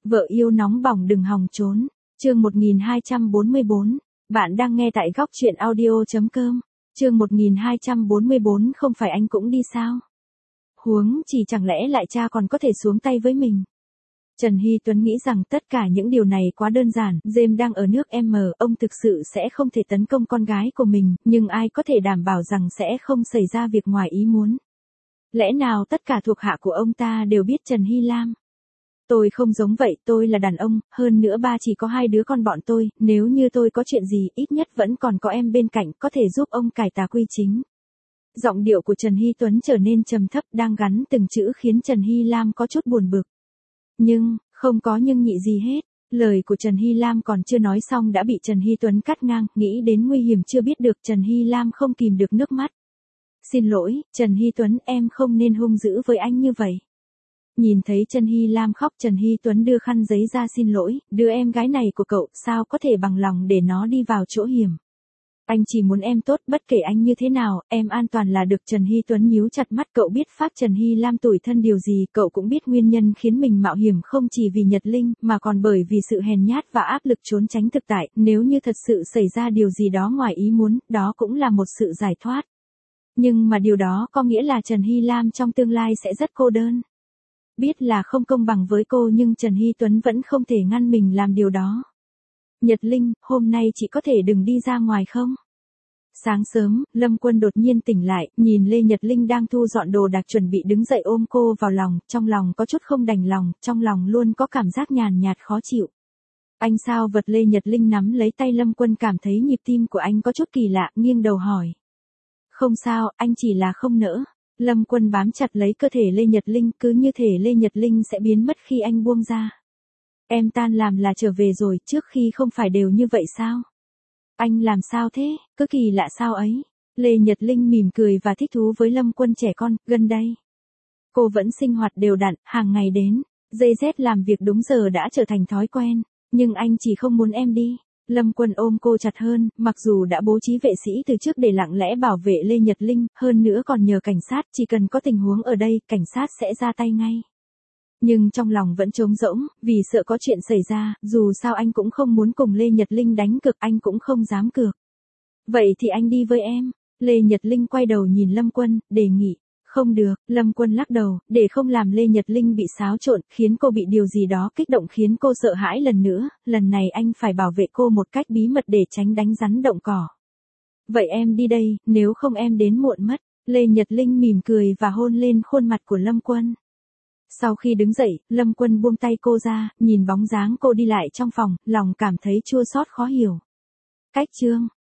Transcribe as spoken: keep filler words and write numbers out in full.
Vợ yêu nóng bỏng đừng hòng trốn. Chương một nghìn hai trăm bốn mươi bốn. Bạn đang nghe tại góc truyện audio.com. Chương một nghìn hai trăm bốn mươi bốn. Không phải anh cũng đi sao? Huống chỉ chẳng lẽ lại cha còn có thể xuống tay với mình? Trần Hy Tuấn nghĩ rằng tất cả những điều này quá đơn giản, James đang ở nước M, ông thực sự sẽ không thể tấn công con gái của mình, nhưng ai có thể đảm bảo rằng sẽ không xảy ra việc ngoài ý muốn? Lẽ nào tất cả thuộc hạ của ông ta đều biết Trần Hy Lam? Tôi không giống vậy, tôi là đàn ông, hơn nữa ba chỉ có hai đứa con bọn tôi, nếu như tôi có chuyện gì, ít nhất vẫn còn có em bên cạnh, có thể giúp ông cải tà quy chính. Giọng điệu của Trần Hy Tuấn trở nên trầm thấp, đang gắn từng chữ khiến Trần Hy Lam có chút buồn bực. Nhưng, không có nhưng nhị gì hết. Lời của Trần Hy Lam còn chưa nói xong đã bị Trần Hy Tuấn cắt ngang, nghĩ đến nguy hiểm chưa biết được, Trần Hy Lam không kìm được nước mắt. Xin lỗi, Trần Hy Tuấn, em không nên hung dữ với anh như vậy. Nhìn thấy Trần Hy Lam khóc, Trần Hy Tuấn đưa khăn giấy ra xin lỗi, đứa em gái này của cậu sao có thể bằng lòng để nó đi vào chỗ hiểm. Anh chỉ muốn em tốt, bất kể anh như thế nào, em an toàn là được. Trần Hy Tuấn nhíu chặt mắt, cậu biết phát Trần Hy Lam tủi thân điều gì, cậu cũng biết nguyên nhân khiến mình mạo hiểm không chỉ vì Nhật Linh, mà còn bởi vì sự hèn nhát và áp lực trốn tránh thực tại, nếu như thật sự xảy ra điều gì đó ngoài ý muốn, đó cũng là một sự giải thoát. Nhưng mà điều đó có nghĩa là Trần Hy Lam trong tương lai sẽ rất cô đơn. Biết là không công bằng với cô nhưng Trần Hy Tuấn vẫn không thể ngăn mình làm điều đó. Nhật Linh, hôm nay chị có thể đừng đi ra ngoài không? Sáng sớm, Lâm Quân đột nhiên tỉnh lại, nhìn Lê Nhật Linh đang thu dọn đồ đạc chuẩn bị đứng dậy ôm cô vào lòng, trong lòng có chút không đành lòng, trong lòng luôn có cảm giác nhàn nhạt khó chịu. Anh sao vật? Lê Nhật Linh nắm lấy tay Lâm Quân, cảm thấy nhịp tim của anh có chút kỳ lạ, nghiêng đầu hỏi. Không sao, anh chỉ là không nỡ. Lâm Quân bám chặt lấy cơ thể Lê Nhật Linh, cứ như thể Lê Nhật Linh sẽ biến mất khi anh buông ra. Em tan làm là trở về rồi, trước khi không phải đều như vậy sao? Anh làm sao thế, cứ kỳ lạ sao ấy? Lê Nhật Linh mỉm cười và thích thú với Lâm Quân trẻ con, gần đây. Cô vẫn sinh hoạt đều đặn, hàng ngày đến, giây rét làm việc đúng giờ đã trở thành thói quen, nhưng anh chỉ không muốn em đi. Lâm Quân ôm cô chặt hơn, mặc dù đã bố trí vệ sĩ từ trước để lặng lẽ bảo vệ Lê Nhật Linh, hơn nữa còn nhờ cảnh sát, chỉ cần có tình huống ở đây, cảnh sát sẽ ra tay ngay. Nhưng trong lòng vẫn trống rỗng, vì sợ có chuyện xảy ra, dù sao anh cũng không muốn cùng Lê Nhật Linh đánh cược, anh cũng không dám cược. Vậy thì anh đi với em. Lê Nhật Linh quay đầu nhìn Lâm Quân, đề nghị. Không được, Lâm Quân lắc đầu, để không làm Lê Nhật Linh bị xáo trộn, khiến cô bị điều gì đó kích động khiến cô sợ hãi lần nữa, lần này anh phải bảo vệ cô một cách bí mật để tránh đánh rắn động cỏ. Vậy em đi đây, nếu không em đến muộn mất. Lê Nhật Linh mỉm cười và hôn lên khuôn mặt của Lâm Quân. Sau khi đứng dậy, Lâm Quân buông tay cô ra, nhìn bóng dáng cô đi lại trong phòng, lòng cảm thấy chua xót khó hiểu. Cách chương